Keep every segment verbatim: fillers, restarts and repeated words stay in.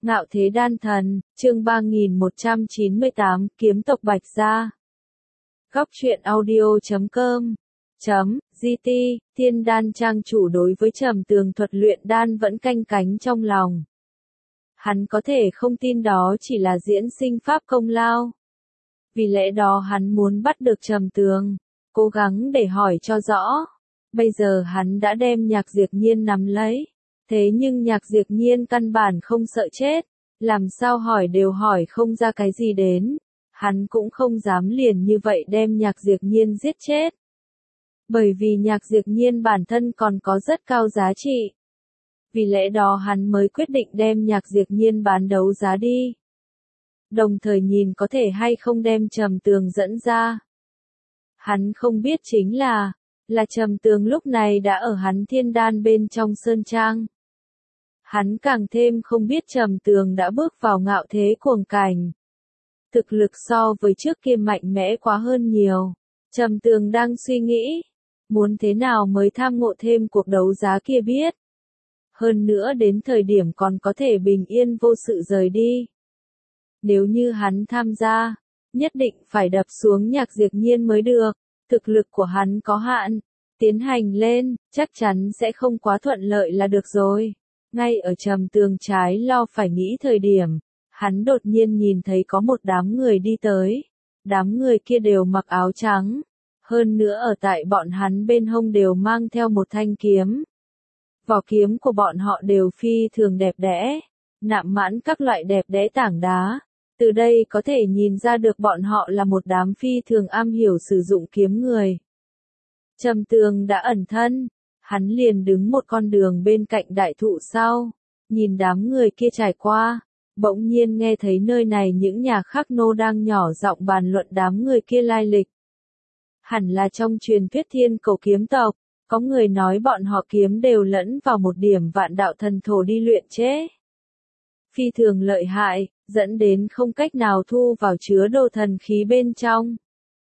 Ngạo Thế Đan Thần, chương ba nghìn một trăm chín mươi tám, Kiếm tộc Bạch Gia. Góc truyện audio chấm com chấm gt, Thiên Đan trang chủ đối với Trầm Tường thuật luyện đan vẫn canh cánh trong lòng. Hắn có thể không tin đó chỉ là diễn sinh pháp công lao. Vì lẽ đó hắn muốn bắt được Trầm Tường, cố gắng để hỏi cho rõ. Bây giờ hắn đã đem Nhạc Diệp Nhiên nắm lấy. Thế nhưng Nhạc Diệp Nhiên căn bản không sợ chết, làm sao hỏi đều hỏi không ra cái gì đến, hắn cũng không dám liền như vậy đem Nhạc Diệp Nhiên giết chết. Bởi vì Nhạc Diệp Nhiên bản thân còn có rất cao giá trị. Vì lẽ đó hắn mới quyết định đem Nhạc Diệp Nhiên bán đấu giá đi. Đồng thời nhìn có thể hay không đem Trầm Tường dẫn ra. Hắn không biết chính là, là Trầm Tường lúc này đã ở hắn Thiên Đan bên trong sơn trang. Hắn càng thêm không biết Trầm Tường đã bước vào ngạo thế cuồng cảnh. Thực lực so với trước kia mạnh mẽ quá hơn nhiều. Trầm Tường đang suy nghĩ, muốn thế nào mới tham ngộ thêm cuộc đấu giá kia biết. Hơn nữa đến thời điểm còn có thể bình yên vô sự rời đi. Nếu như hắn tham gia, nhất định phải đập xuống Nhạc Diệp Nhiên mới được. Thực lực của hắn có hạn, tiến hành lên, chắc chắn sẽ không quá thuận lợi là được rồi. Ngay ở Trầm Tường trái lo phải nghĩ thời điểm, hắn đột nhiên nhìn thấy có một đám người đi tới. Đám người kia đều mặc áo trắng, hơn nữa ở tại bọn hắn bên hông đều mang theo một thanh kiếm. Vỏ kiếm của bọn họ đều phi thường đẹp đẽ, nạm mãn các loại đẹp đẽ tảng đá. Từ đây có thể nhìn ra được bọn họ là một đám phi thường am hiểu sử dụng kiếm người. Trầm Tường đã ẩn thân. Hắn liền đứng một con đường bên cạnh đại thụ sau, nhìn đám người kia trải qua, bỗng nhiên nghe thấy nơi này những nhà khác nô đang nhỏ giọng bàn luận đám người kia lai lịch. Hẳn là trong truyền thuyết Thiên Cầu kiếm tộc, có người nói bọn họ kiếm đều lẫn vào một điểm vạn đạo thần thổ đi luyện chế. Phi thường lợi hại, dẫn đến không cách nào thu vào chứa đồ thần khí bên trong.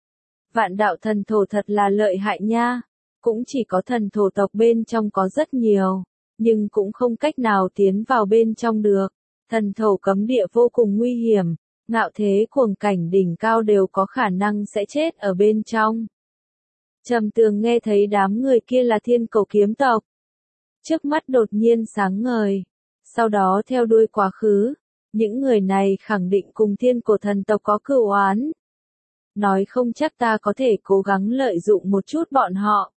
Vạn đạo thần thổ thật là lợi hại nha. Cũng chỉ có thần thổ tộc bên trong có rất nhiều, nhưng cũng không cách nào tiến vào bên trong được. Thần thổ cấm địa vô cùng nguy hiểm, ngạo thế cuồng cảnh đỉnh cao đều có khả năng sẽ chết ở bên trong. Trầm Tường nghe thấy đám người kia là Thiên Cầu kiếm tộc. Trước mắt đột nhiên sáng ngời, sau đó theo đuôi quá khứ, những người này khẳng định cùng Thiên Cổ thần tộc có cửu oán. Nói không chắc ta có thể cố gắng lợi dụng một chút bọn họ.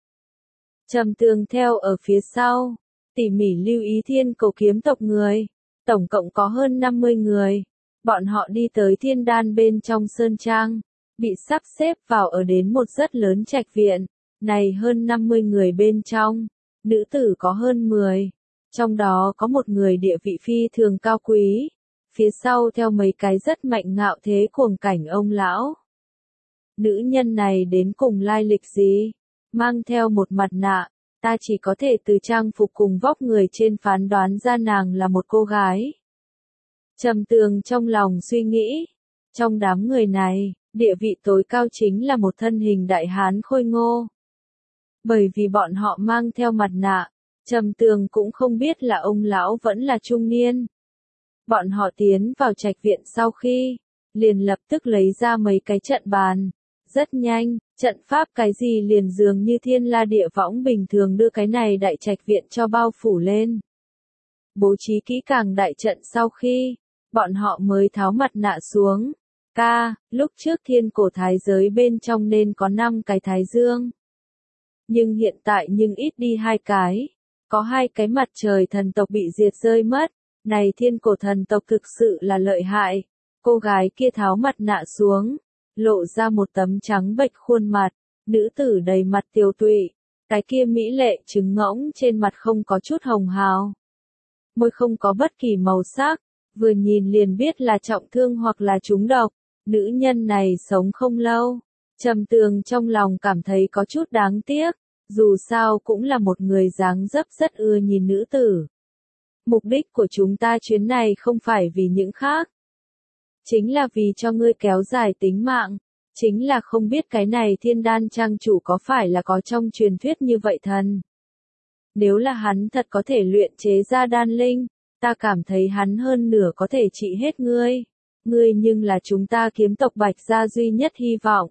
Trầm Tường theo ở phía sau, tỉ mỉ lưu ý Thiên Cầu kiếm tộc người, tổng cộng có hơn năm mươi người. Bọn họ đi tới Thiên Đan bên trong sơn trang, bị sắp xếp vào ở đến một rất lớn trạch viện. Này hơn năm mươi người bên trong, nữ tử có hơn mười, trong đó có một người địa vị phi thường cao quý, phía sau theo mấy cái rất mạnh ngạo thế cuồng cảnh ông lão. Nữ nhân này đến cùng lai lịch gì? Mang theo một mặt nạ, ta chỉ có thể từ trang phục cùng vóc người trên phán đoán ra nàng là một cô gái. Trầm Tường trong lòng suy nghĩ, trong đám người này, địa vị tối cao chính là một thân hình đại hán khôi ngô. Bởi vì bọn họ mang theo mặt nạ, Trầm Tường cũng không biết là ông lão vẫn là trung niên. Bọn họ tiến vào trạch viện sau khi, liền lập tức lấy ra mấy cái trận bàn. Rất nhanh, trận pháp cái gì liền dường như thiên la địa võng bình thường đưa cái này đại trạch viện cho bao phủ lên. Bố trí kỹ càng đại trận sau khi, bọn họ mới tháo mặt nạ xuống. Ca, lúc trước Thiên Cổ thái giới bên trong nên có năm cái thái dương. Nhưng hiện tại nhưng ít đi hai cái. Có hai cái mặt trời thần tộc bị diệt rơi mất. Này Thiên Cổ thần tộc thực sự là lợi hại. Cô gái kia tháo mặt nạ xuống, lộ ra một tấm trắng bệch khuôn mặt, nữ tử đầy mặt tiều tụy, cái kia mỹ lệ trứng ngỗng trên mặt không có chút hồng hào. Môi không có bất kỳ màu sắc, vừa nhìn liền biết là trọng thương hoặc là trúng độc, nữ nhân này sống không lâu. Trầm Tường trong lòng cảm thấy có chút đáng tiếc, dù sao cũng là một người dáng dấp rất ưa nhìn nữ tử. Mục đích của chúng ta chuyến này không phải vì những khác. Chính là vì cho ngươi kéo dài tính mạng, chính là không biết cái này Thiên Đan trang chủ có phải là có trong truyền thuyết như vậy thần. Nếu là hắn thật có thể luyện chế ra đan linh, ta cảm thấy hắn hơn nửa có thể trị hết ngươi. Ngươi nhưng là chúng ta kiếm tộc Bạch gia duy nhất hy vọng.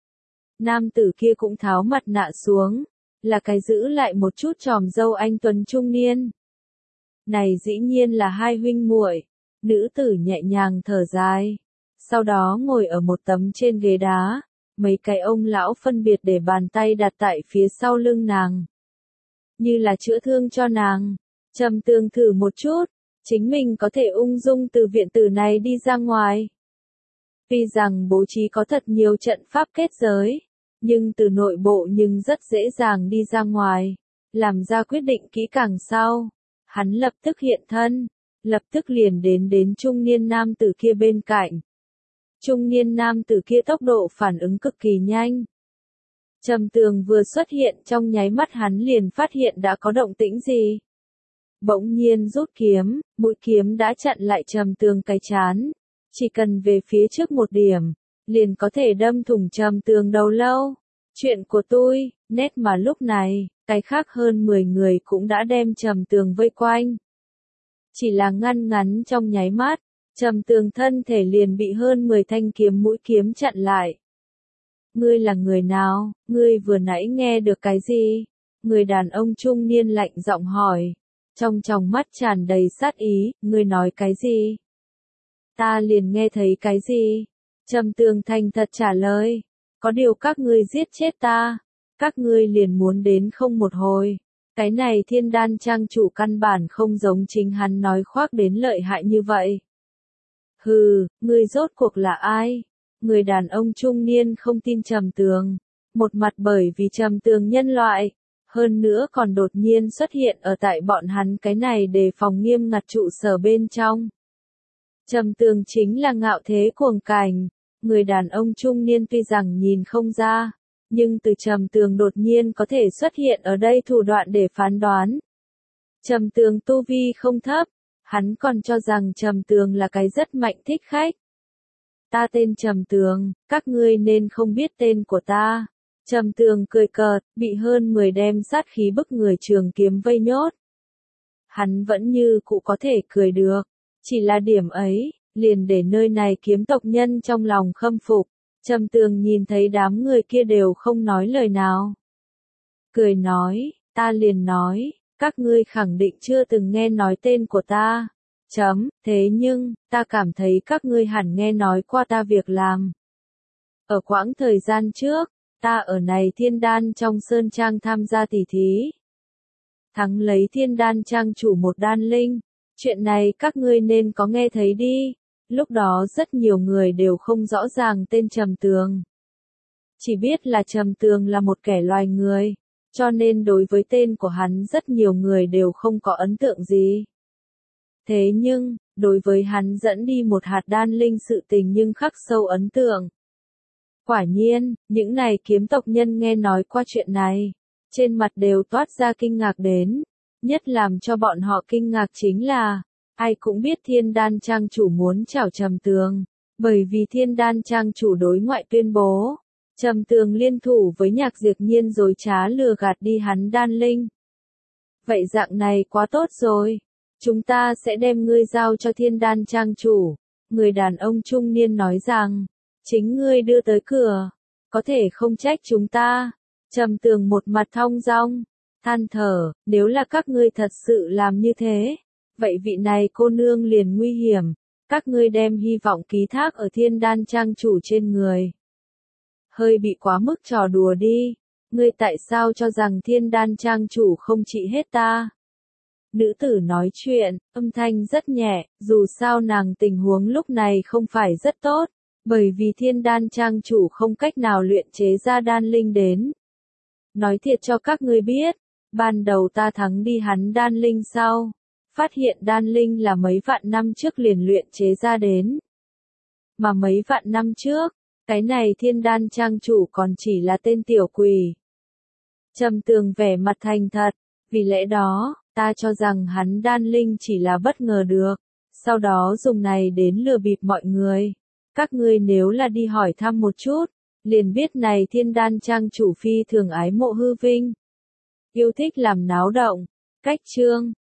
Nam tử kia cũng tháo mặt nạ xuống, là cái giữ lại một chút tròm râu anh tuấn trung niên. Này dĩ nhiên là hai huynh muội. Nữ tử nhẹ nhàng thở dài, sau đó ngồi ở một tấm trên ghế đá, mấy cái ông lão phân biệt để bàn tay đặt tại phía sau lưng nàng. Như là chữa thương cho nàng. Trầm Tường thử một chút, chính mình có thể ung dung từ viện tử này đi ra ngoài. Tuy rằng bố trí có thật nhiều trận pháp kết giới, nhưng từ nội bộ nhưng rất dễ dàng đi ra ngoài, làm ra quyết định kỹ càng sau. Hắn lập tức hiện thân, lập tức liền đến đến trung niên nam tử kia bên cạnh. Trung niên nam tử kia tốc độ phản ứng cực kỳ nhanh. Trầm Tường vừa xuất hiện trong nháy mắt hắn liền phát hiện đã có động tĩnh gì. Bỗng nhiên rút kiếm, mũi kiếm đã chặn lại Trầm Tường cái chán. Chỉ cần về phía trước một điểm, liền có thể đâm thủng Trầm Tường đầu lâu. Chuyện của tôi, nét mà lúc này, cái khác hơn mười người cũng đã đem Trầm Tường vây quanh. Chỉ là ngăn ngắn trong nháy mắt, Trầm Tường thân thể liền bị hơn mười thanh kiếm mũi kiếm chặn lại. Ngươi là người nào, ngươi vừa nãy nghe được cái gì? Người đàn ông trung niên lạnh giọng hỏi, trong tròng mắt tràn đầy sát ý, ngươi nói cái gì? Ta liền nghe thấy cái gì? Trầm Tường thành thật trả lời, có điều các ngươi giết chết ta, các ngươi liền muốn đến không một hồi. Cái này Thiên Đan trang chủ căn bản không giống chính hắn nói khoác đến lợi hại như vậy. Hừ, ngươi rốt cuộc là ai? Người đàn ông trung niên không tin Trầm Tường, một mặt bởi vì Trầm Tường nhân loại, hơn nữa còn đột nhiên xuất hiện ở tại bọn hắn cái này đề phòng nghiêm ngặt trụ sở bên trong. Trầm Tường chính là ngạo thế cuồng cảnh, người đàn ông trung niên tuy rằng nhìn không ra, nhưng từ Trầm Tường đột nhiên có thể xuất hiện ở đây thủ đoạn để phán đoán. Trầm Tường tu vi không thấp, hắn còn cho rằng Trầm Tường là cái rất mạnh thích khách. Ta tên Trầm Tường, các ngươi nên không biết tên của ta. Trầm Tường cười cợt, bị hơn mười đem sát khí bức người trường kiếm vây nhốt. Hắn vẫn như cũ có thể cười được, chỉ là điểm ấy, liền để nơi này kiếm tộc nhân trong lòng khâm phục. Trầm Tường nhìn thấy đám người kia đều không nói lời nào. Cười nói, ta liền nói, các ngươi khẳng định chưa từng nghe nói tên của ta. Chấm, thế nhưng, ta cảm thấy các ngươi hẳn nghe nói qua ta việc làm. Ở quãng thời gian trước, ta ở này Thiên Đan trong Sơn Trang tham gia tỷ thí. Thắng lấy Thiên Đan Trang chủ một đan linh. Chuyện này các ngươi nên có nghe thấy đi. Lúc đó rất nhiều người đều không rõ ràng tên Trầm Tường. Chỉ biết là Trầm Tường là một kẻ loài người, cho nên đối với tên của hắn rất nhiều người đều không có ấn tượng gì. Thế nhưng, đối với hắn dẫn đi một hạt đan linh sự tình nhưng khắc sâu ấn tượng. Quả nhiên, những này kiếm tộc nhân nghe nói qua chuyện này, trên mặt đều toát ra kinh ngạc đến. Nhất làm cho bọn họ kinh ngạc chính là, ai cũng biết Thiên Đan trang chủ muốn chảo Trầm Tường, bởi vì Thiên Đan trang chủ đối ngoại tuyên bố, Trầm Tường liên thủ với Nhạc Diệp Nhiên dối trá lừa gạt đi hắn đan linh. Vậy dạng này quá tốt rồi, chúng ta sẽ đem ngươi giao cho Thiên Đan trang chủ. Người đàn ông trung niên nói rằng, chính ngươi đưa tới cửa, có thể không trách chúng ta. Trầm Tường một mặt thong dong, than thở, nếu là các ngươi thật sự làm như thế, vậy vị này cô nương liền nguy hiểm, các ngươi đem hy vọng ký thác ở Thiên Đan trang chủ trên người. Hơi bị quá mức trò đùa đi, ngươi tại sao cho rằng Thiên Đan trang chủ không trị hết ta? Nữ tử nói chuyện, âm thanh rất nhẹ, dù sao nàng tình huống lúc này không phải rất tốt, bởi vì Thiên Đan trang chủ không cách nào luyện chế ra đan linh đến. Nói thiệt cho các ngươi biết, ban đầu ta thắng đi hắn đan linh sau, phát hiện đan linh là mấy vạn năm trước liền luyện chế ra đến. Mà mấy vạn năm trước, cái này Thiên Đan trang chủ còn chỉ là tên tiểu quỷ. Trầm Tường vẻ mặt thành thật, vì lẽ đó, ta cho rằng hắn đan linh chỉ là bất ngờ được, sau đó dùng này đến lừa bịp mọi người. Các ngươi nếu là đi hỏi thăm một chút, liền biết này Thiên Đan trang chủ phi thường ái mộ hư vinh, yêu thích làm náo động. Cách chương